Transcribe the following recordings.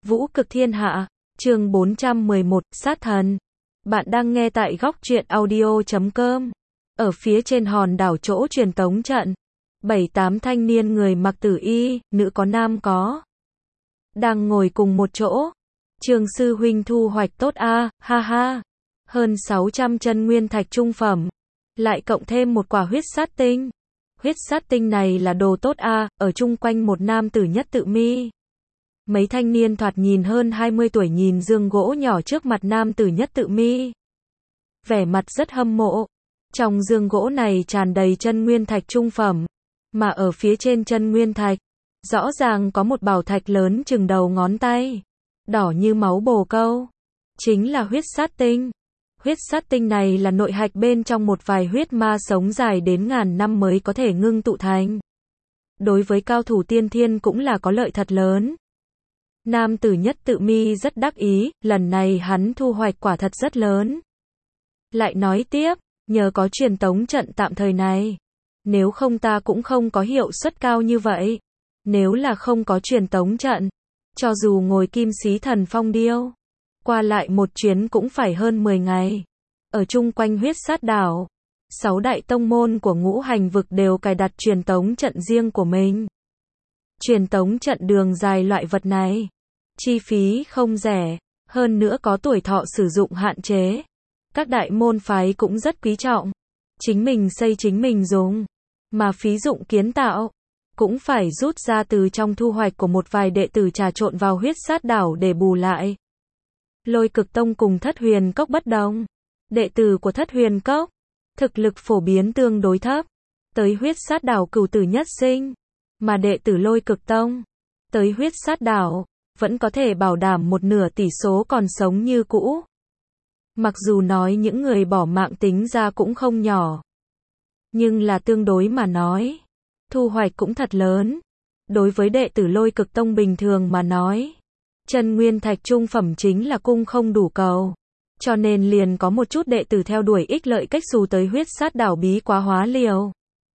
Vũ cực thiên hạ, chương 411, sát thần. Bạn đang nghe tại góc truyện audio.com. Ở phía trên hòn đảo chỗ truyền tống trận, 7-8 thanh niên người mặc tử y, nữ có nam có, đang ngồi cùng một chỗ. Trường sư huynh thu hoạch tốt a, ha ha. Hơn 600 chân nguyên thạch trung phẩm, lại cộng thêm một quả huyết sát tinh. Huyết sát tinh này là đồ tốt a, ở chung quanh một nam tử nhất tự mi. Mấy thanh niên thoạt nhìn hơn 20 tuổi nhìn giường gỗ nhỏ trước mặt nam tử nhất tự mi, vẻ mặt rất hâm mộ. Trong giường gỗ này tràn đầy chân nguyên thạch trung phẩm, mà ở phía trên chân nguyên thạch, rõ ràng có một bảo thạch lớn chừng đầu ngón tay, đỏ như máu bồ câu, chính là huyết sát tinh. Huyết sát tinh này là nội hạch bên trong một vài huyết ma sống dài đến ngàn năm mới có thể ngưng tụ thành. Đối với cao thủ tiên thiên cũng là có lợi thật lớn. Nam tử nhất tự mi rất đắc ý, lần này hắn thu hoạch quả thật rất lớn. Lại nói tiếp, nhờ có truyền tống trận tạm thời này, nếu không ta cũng không có hiệu suất cao như vậy. Nếu là không có truyền tống trận, cho dù ngồi kim xí thần phong điêu, qua lại một chuyến cũng phải hơn 10 ngày. Ở chung quanh huyết sát đảo, 6 đại tông môn của ngũ hành vực đều cài đặt truyền tống trận riêng của mình. Truyền tống trận đường dài loại vật này, chi phí không rẻ, hơn nữa có tuổi thọ sử dụng hạn chế. Các đại môn phái cũng rất quý trọng, chính mình xây chính mình dùng, mà phí dụng kiến tạo cũng phải rút ra từ trong thu hoạch của một vài đệ tử trà trộn vào huyết sát đảo để bù lại. Lôi Cực Tông cùng Thất Huyền Cốc bất đồng. Đệ tử của Thất Huyền Cốc, thực lực phổ biến tương đối thấp, tới huyết sát đảo cửu tử nhất sinh, mà đệ tử Lôi Cực Tông, tới huyết sát đảo, vẫn có thể bảo đảm một nửa tỷ số còn sống như cũ. Mặc dù nói những người bỏ mạng tính ra cũng không nhỏ, nhưng là tương đối mà nói, thu hoạch cũng thật lớn. Đối với đệ tử Lôi Cực Tông bình thường mà nói, chân nguyên thạch trung phẩm chính là cung không đủ cầu, cho nên liền có một chút đệ tử theo đuổi ích lợi cách xù tới huyết sát đảo bí quá hóa liều.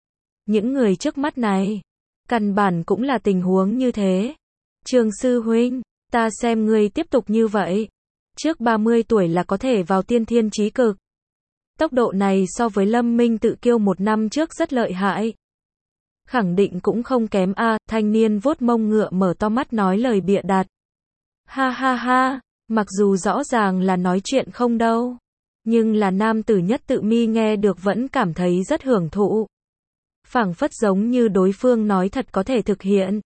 Những người trước mắt này, căn bản cũng là tình huống như thế. Trường sư huynh, ta xem ngươi tiếp tục như vậy, trước 30 tuổi là có thể vào tiên thiên chí cực. Tốc độ này so với Lâm Minh tự kiêu một năm trước rất lợi hại. Khẳng định cũng không kém a, thanh niên vuốt mông ngựa mở to mắt nói lời bịa đặt. Ha ha ha, mặc dù rõ ràng là nói chuyện không đâu, nhưng là nam tử nhất tự mi nghe được vẫn cảm thấy rất hưởng thụ. Phảng phất giống như đối phương nói thật có thể thực hiện.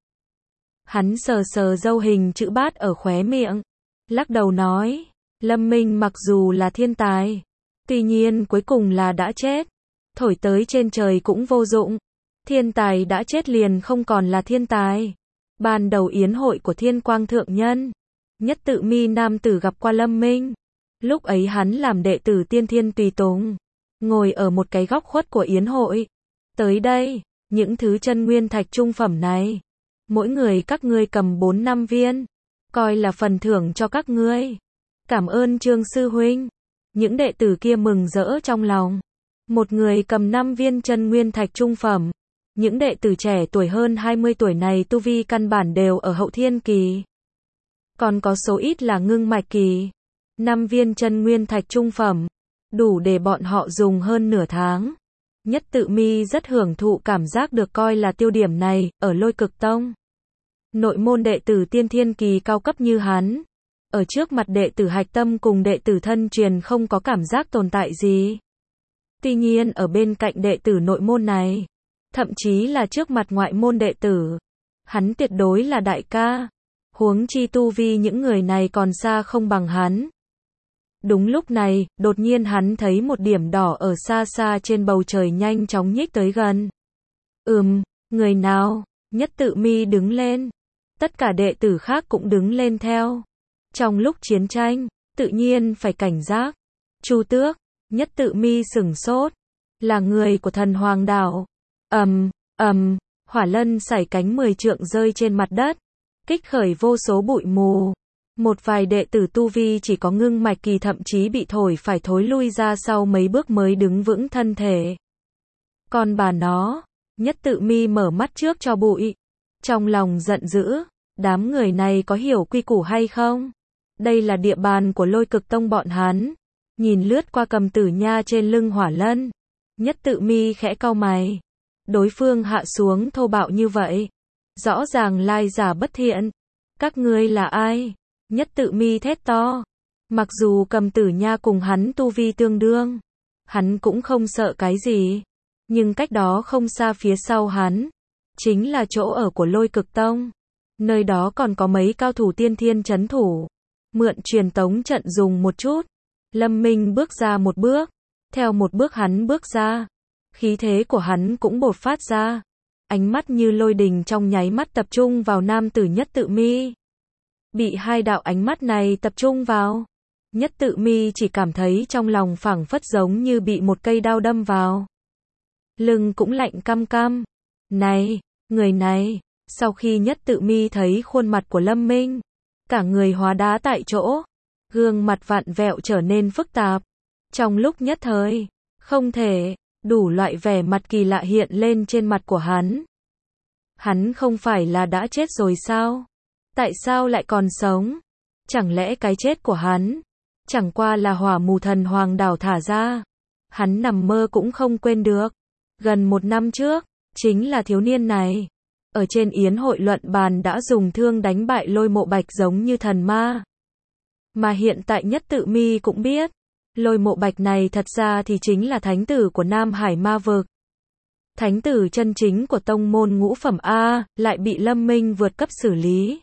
Hắn sờ sờ râu hình chữ bát ở khóe miệng, lắc đầu nói, Lâm Minh mặc dù là thiên tài, tuy nhiên cuối cùng là đã chết, thổi tới trên trời cũng vô dụng. Thiên tài đã chết liền không còn là thiên tài. Ban đầu yến hội của Thiên Quang Thượng Nhân, nhất tự mi nam tử gặp qua Lâm Minh. Lúc ấy hắn làm đệ tử tiên thiên tùy tùng, ngồi ở một cái góc khuất của yến hội. Tới đây, những thứ chân nguyên thạch trung phẩm này, mỗi người các ngươi cầm 4-5 viên, coi là phần thưởng cho các ngươi. Cảm ơn Trương sư huynh. Những đệ tử kia mừng rỡ trong lòng. Một người cầm 5 viên chân nguyên thạch trung phẩm. Những đệ tử trẻ tuổi hơn 20 tuổi này tu vi căn bản đều ở hậu thiên kỳ, còn có số ít là ngưng mạch kỳ. 5 viên chân nguyên thạch trung phẩm, đủ để bọn họ dùng hơn nửa tháng. Nhất tự mi rất hưởng thụ cảm giác được coi là tiêu điểm này, ở Lôi Cực Tông. Nội môn đệ tử tiên thiên kỳ cao cấp như hắn, ở trước mặt đệ tử hạch tâm cùng đệ tử thân truyền không có cảm giác tồn tại gì. Tuy nhiên ở bên cạnh đệ tử nội môn này, thậm chí là trước mặt ngoại môn đệ tử, hắn tuyệt đối là đại ca. Huống chi tu vi những người này còn xa không bằng hắn. Đúng lúc này, đột nhiên hắn thấy một điểm đỏ ở xa xa trên bầu trời nhanh chóng nhích tới gần. Người nào? Nhất tự mi đứng lên. Tất cả đệ tử khác cũng đứng lên theo. Trong lúc chiến tranh, tự nhiên phải cảnh giác. Chu Tước, nhất tự mi sửng sốt. Là người của thần hoàng đảo. Hỏa lân sải cánh 10 trượng rơi trên mặt đất, kích khởi vô số bụi mù. Một vài đệ tử tu vi chỉ có ngưng mạch kỳ thậm chí bị thổi phải thối lui ra sau mấy bước mới đứng vững thân thể. Còn bà nó, nhất tự mi mở mắt trước cho bụi, trong lòng giận dữ, Đám người này có hiểu quy củ hay không? Đây là địa bàn của Lôi Cực Tông bọn hắn. Nhìn lướt qua Cầm Tử Nha trên lưng Hỏa Lân, Nhất Tự Mi khẽ cau mày. Đối phương hạ xuống thô bạo như vậy, rõ ràng lai giả bất thiện. Các ngươi là ai? Nhất Tự Mi thét to. Mặc dù Cầm Tử Nha cùng hắn tu vi tương đương, hắn cũng không sợ cái gì. Nhưng cách đó không xa phía sau hắn, chính là chỗ ở của Lôi Cực Tông. Nơi đó còn có mấy cao thủ tiên thiên trấn thủ. Mượn truyền tống trận dùng một chút. Lâm Minh bước ra một bước. Theo một bước hắn bước ra, khí thế của hắn cũng bộc phát ra. Ánh mắt như lôi đình trong nháy mắt tập trung vào nam tử Nhất Tự Mi. Bị hai đạo ánh mắt này tập trung vào, Nhất Tự Mi chỉ cảm thấy trong lòng phảng phất giống như bị một cây đao đâm vào. Lưng cũng lạnh căm căm. Này, người này, sau khi Nhất Tự Mi thấy khuôn mặt của Lâm Minh, cả người hóa đá tại chỗ, gương mặt vặn vẹo trở nên phức tạp. Trong lúc nhất thời, không thể, đủ loại vẻ mặt kỳ lạ hiện lên trên mặt của hắn. Hắn không phải là đã chết rồi sao? Tại sao lại còn sống? Chẳng lẽ cái chết của hắn chẳng qua là hỏa mù thần hoàng đảo thả ra? Hắn nằm mơ cũng không quên được. Gần 1 năm trước, chính là thiếu niên này, ở trên yến hội luận bàn đã dùng thương đánh bại Lôi Mộ Bạch giống như thần ma. Mà hiện tại Nhất Tự Mi cũng biết, Lôi Mộ Bạch này thật ra thì chính là thánh tử của Nam Hải Ma Vực. Thánh tử chân chính của tông môn ngũ phẩm A, lại bị Lâm Minh vượt cấp xử lý.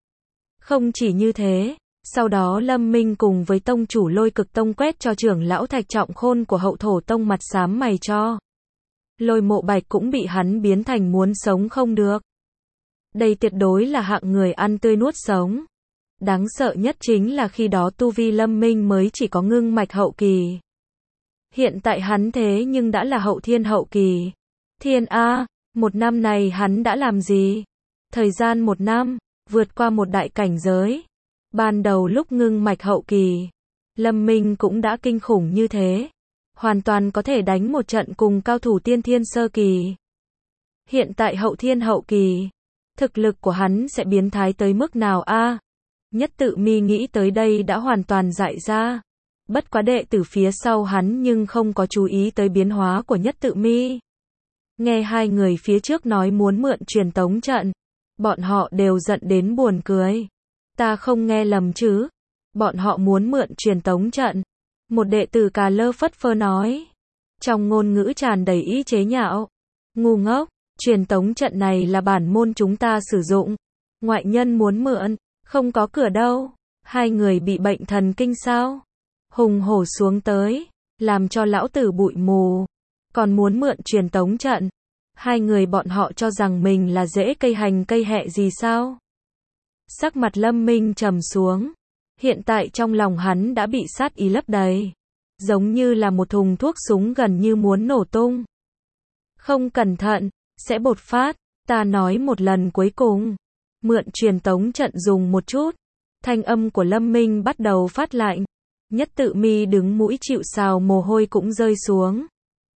Không chỉ như thế, sau đó Lâm Minh cùng với tông chủ Lôi Cực Tông quét cho trưởng lão Thạch Trọng Khôn của Hậu Thổ Tông mặt xám mày cho. Lôi Mộ Bạch cũng bị hắn biến thành muốn sống không được. Đây tuyệt đối là hạng người ăn tươi nuốt sống. Đáng sợ nhất chính là khi đó tu vi Lâm Minh mới chỉ có ngưng mạch hậu kỳ. Hiện tại hắn thế nhưng đã là hậu thiên hậu kỳ. Thiên A, 1 năm này hắn đã làm gì? Thời gian 1 năm, vượt qua một đại cảnh giới. Ban đầu lúc ngưng mạch hậu kỳ, Lâm Minh cũng đã kinh khủng như thế. Hoàn toàn có thể đánh một trận cùng cao thủ tiên thiên sơ kỳ. Hiện tại hậu thiên hậu kỳ, thực lực của hắn sẽ biến thái tới mức nào a? Nhất Tự Mi nghĩ tới đây đã hoàn toàn dại ra. Bất quá đệ tử phía sau hắn nhưng không có chú ý tới biến hóa của Nhất Tự Mi. Nghe hai người phía trước nói muốn mượn truyền tống trận, bọn họ đều giận đến buồn cười. Ta không nghe lầm chứ? Bọn họ muốn mượn truyền tống trận. Một đệ tử cà lơ phất phơ nói. Trong ngôn ngữ tràn đầy ý chế nhạo. Ngu ngốc, truyền tống trận này là bản môn chúng ta sử dụng. Ngoại nhân muốn mượn, không có cửa đâu. Hai người bị bệnh thần kinh sao? Hùng hổ xuống tới, làm cho lão tử bụi mù. Còn muốn mượn truyền tống trận. Hai người bọn họ cho rằng mình là rễ cây hành cây hẹ gì sao? Sắc mặt Lâm Minh trầm xuống. Hiện tại trong lòng hắn đã bị sát ý lấp đầy. Giống như là một thùng thuốc súng gần như muốn nổ tung. Không cẩn thận, sẽ bột phát. Ta nói một lần cuối cùng. Mượn truyền tống trận dùng một chút. Thanh âm của Lâm Minh bắt đầu phát lạnh. Nhất Tự Mi đứng mũi chịu sào mồ hôi cũng rơi xuống.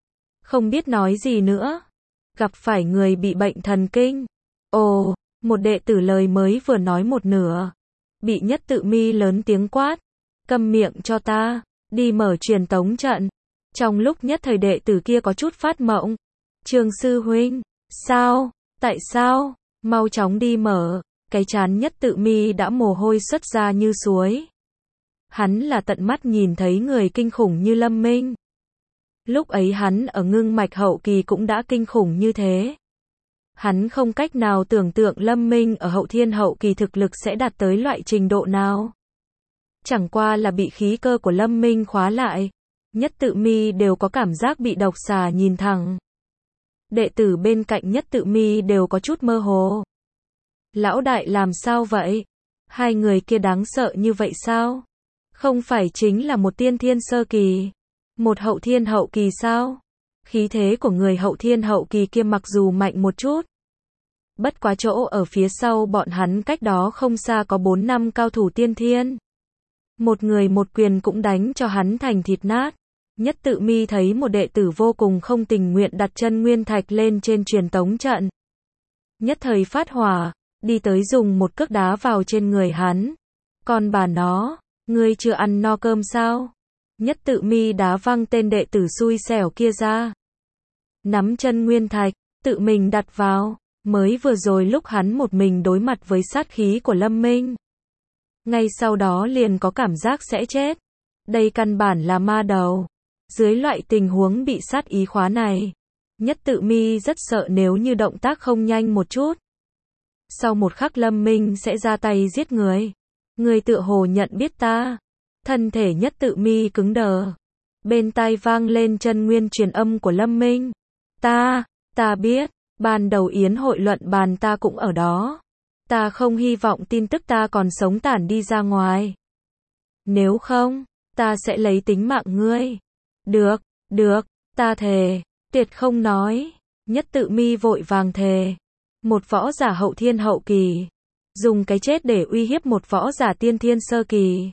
Không biết nói gì nữa. Gặp phải người bị bệnh thần kinh. Ồ, một đệ tử lời mới vừa nói một nửa. Bị Nhất Tự Mi lớn tiếng quát. Câm miệng cho ta, đi mở truyền tống trận. Trong lúc nhất thời đệ tử kia có chút phát mộng. Trường sư huynh, sao? Tại sao? Mau chóng đi mở. Cái trán Nhất Tự Mi đã mồ hôi xuất ra như suối. Hắn là tận mắt nhìn thấy người kinh khủng như Lâm Minh. Lúc ấy hắn ở ngưng mạch hậu kỳ cũng đã kinh khủng như thế. Hắn không cách nào tưởng tượng Lâm Minh ở hậu thiên hậu kỳ thực lực sẽ đạt tới loại trình độ nào. Chẳng qua là bị khí cơ của Lâm Minh khóa lại. Nhất Tự Mi đều có cảm giác bị độc xà nhìn thẳng. Đệ tử bên cạnh Nhất Tự Mi đều có chút mơ hồ. Lão đại làm sao vậy? Hai người kia đáng sợ như vậy sao? Không phải chính là một tiên thiên sơ kỳ, một hậu thiên hậu kỳ sao? Khí thế của người hậu thiên hậu kỳ kia mặc dù mạnh một chút. Bất quá chỗ ở phía sau bọn hắn cách đó không xa có 4 năm cao thủ tiên thiên. Một người một quyền cũng đánh cho hắn thành thịt nát. Nhất Tự Mi thấy một đệ tử vô cùng không tình nguyện đặt chân nguyên thạch lên trên truyền tống trận. Nhất thời phát hỏa, đi tới dùng một cước đá vào trên người hắn. Còn bà nó, ngươi chưa ăn no cơm sao? Nhất Tự Mi đá văng tên đệ tử xui xẻo kia ra. Nắm chân nguyên thạch, tự mình đặt vào. Mới vừa rồi lúc hắn một mình đối mặt với sát khí của Lâm Minh. Ngay sau đó liền có cảm giác sẽ chết. Đây căn bản là ma đầu. Dưới loại tình huống bị sát ý khóa này, Nhất Tự Mi rất sợ nếu như động tác không nhanh một chút. Sau một khắc Lâm Minh sẽ ra tay giết người. Người tựa hồ nhận biết ta. Thân thể Nhất Tự Mi cứng đờ. Bên tai vang lên chân nguyên truyền âm của Lâm Minh. Ta biết, ban đầu yến hội luận bàn ta cũng ở đó. Ta không hy vọng tin tức ta còn sống tản đi ra ngoài. Nếu không, ta sẽ lấy tính mạng ngươi. Được, ta thề, tuyệt không nói. Nhất Tự Mi vội vàng thề. Một võ giả hậu thiên hậu kỳ, dùng cái chết để uy hiếp một võ giả tiên thiên sơ kỳ.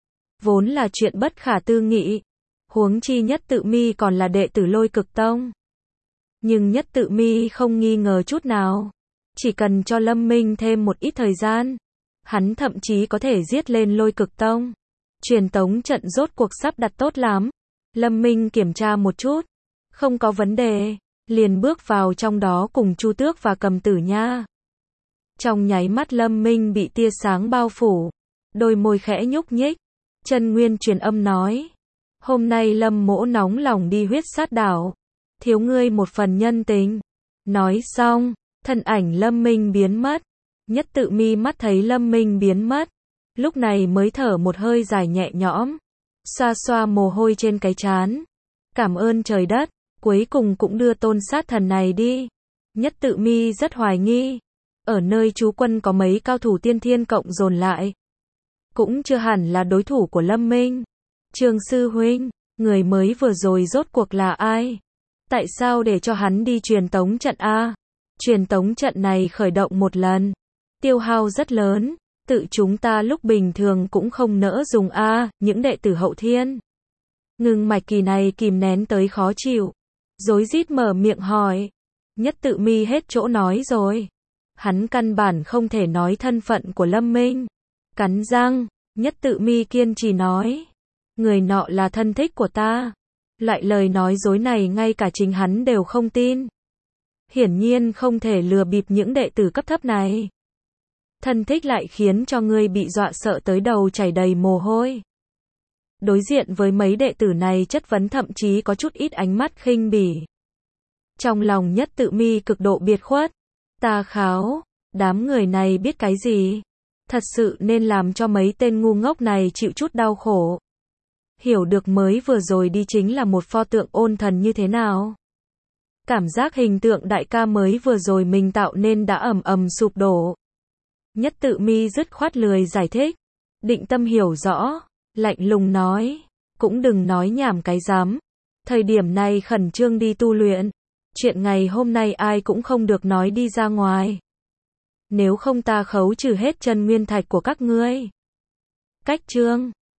Vốn là chuyện bất khả tư nghị. Huống chi Nhất Tự Mi còn là đệ tử Lôi Cực Tông. Nhưng Nhất Tự Mi không nghi ngờ chút nào. Chỉ cần cho Lâm Minh thêm một ít thời gian, hắn thậm chí có thể giết lên Lôi Cực Tông. Truyền tống trận rốt cuộc sắp đặt tốt lắm. Lâm Minh kiểm tra một chút. Không có vấn đề. Liền bước vào trong đó cùng Chu Tước và Cầm Tử Nha. Trong nháy mắt Lâm Minh bị tia sáng bao phủ. Đôi môi khẽ nhúc nhích. Chân nguyên truyền âm nói. Hôm nay Lâm mỗ nóng lòng đi huyết sát đảo. Thiếu ngươi một phần nhân tình. Nói xong, thân ảnh Lâm Minh biến mất. Nhất Tự Mi mắt thấy Lâm Minh biến mất. Lúc này mới thở một hơi dài nhẹ nhõm. Xoa xoa mồ hôi trên cái trán. Cảm ơn trời đất. Cuối cùng cũng đưa tôn sát thần này đi. Nhất Tự Mi rất hoài nghi. Ở nơi trú quân có mấy cao thủ tiên thiên cộng dồn lại. Cũng chưa hẳn là đối thủ của Lâm Minh. Trường sư huynh, người mới vừa rồi rốt cuộc là ai? Tại sao để cho hắn đi truyền tống trận A? Truyền tống trận này khởi động một lần. Tiêu hao rất lớn. Tự chúng ta lúc bình thường cũng không nỡ dùng A, những đệ tử hậu thiên. Ngưng mạch kỳ này kìm nén tới khó chịu. Rối rít mở miệng hỏi. Nhất Tự Mi hết chỗ nói rồi. Hắn căn bản không thể nói thân phận của Lâm Minh. Cắn răng, Nhất Tự Mi kiên trì nói. Người nọ là thân thích của ta. Loại lời nói dối này ngay cả chính hắn đều không tin. Hiển nhiên không thể lừa bịp những đệ tử cấp thấp này. Thân thích lại khiến cho ngươi bị dọa sợ tới đầu chảy đầy mồ hôi. Đối diện với mấy đệ tử này chất vấn thậm chí có chút ít ánh mắt khinh bỉ. Trong lòng Nhất Tự Mi cực độ biệt khuất. Ta kháo, đám người này biết cái gì? Thật sự nên làm cho mấy tên ngu ngốc này chịu chút đau khổ. Hiểu được mới vừa rồi đi chính là một pho tượng ôn thần như thế nào. Cảm giác hình tượng đại ca mới vừa rồi mình tạo nên đã ầm ầm sụp đổ. Nhất Tự Mi dứt khoát lười giải thích. Định tâm hiểu rõ, lạnh lùng nói. Cũng đừng nói nhảm cái rắm. Thời điểm này khẩn trương đi tu luyện. Chuyện ngày hôm nay ai cũng không được nói đi ra ngoài. Nếu không ta khấu trừ hết chân nguyên thạch của các ngươi. Cách chương